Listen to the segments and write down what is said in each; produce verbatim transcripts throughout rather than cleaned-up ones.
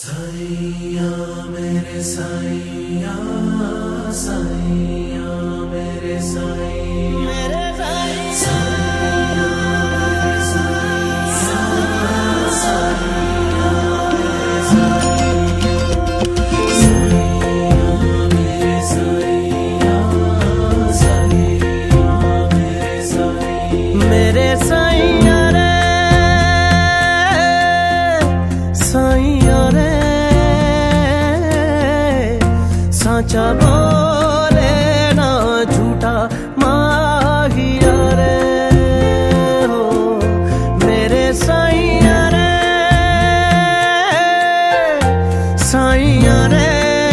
साईया मेरे साईया, साईया मेरे साईया, मेरे साईया मेरे साईया, साईया मेरे साईया, साईया मेरे साईया, मेरे साईया रे साईया रे, साचा बोले ना झूठा माहिया रे हो मेरे साईया रे, साईया रे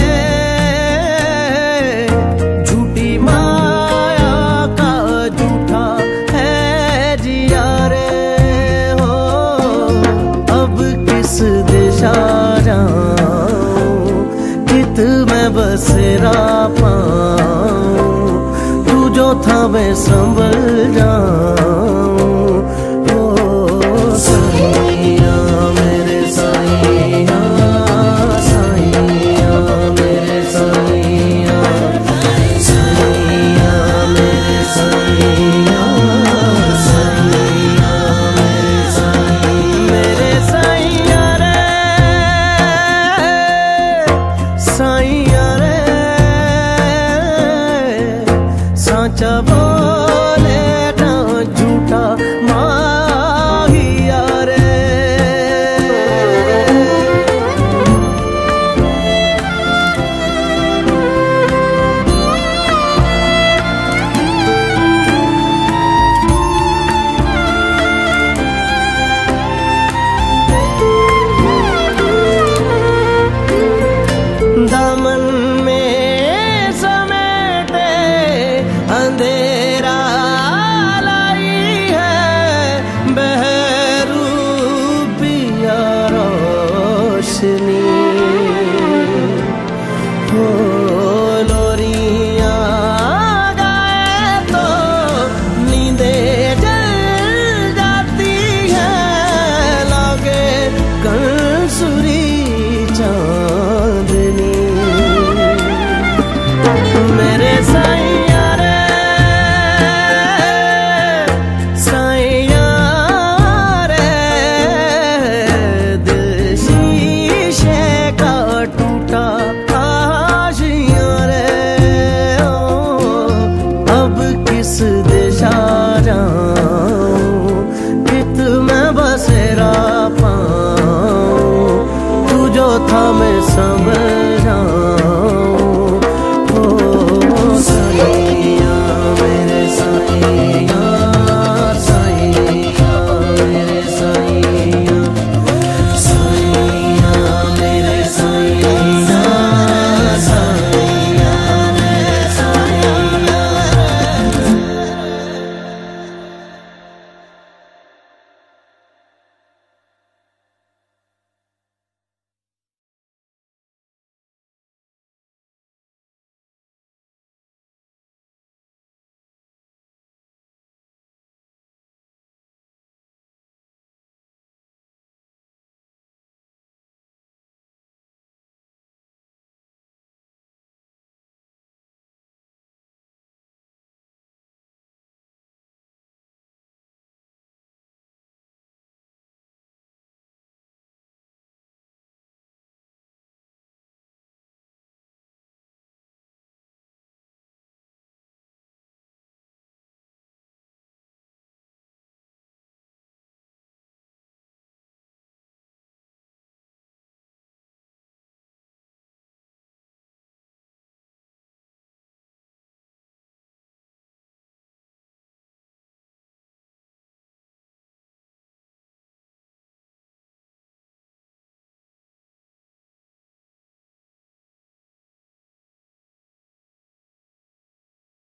झूठी माया का झूठा है जिया रे हो। अब किस दिशा जाऊं कित मैं बसेरा पाऊं, तू जो था मैं संभल जाऊं। ओ साईया मेरे साईया, साईया मेरे साईया, साईया मेरे साईया, साईया मेरे साईया, मेरे साईया रे साईया रे, साचा बोले ना झूठा माहिया रे। दामन में समेटे अंधेरा लाई है बहरू पिया रोशनी हो। लोरियां गाए तो नींदे जल जाती है, लागे कंसुरी चांदनी मेरे साईया रे, साईया रे दिल शीशे का टूटा आशिया रे ओ। अब किस दिशा जाऊं कित मैं बसेरा पाऊं, तू जो था मैं संभल जाऊं।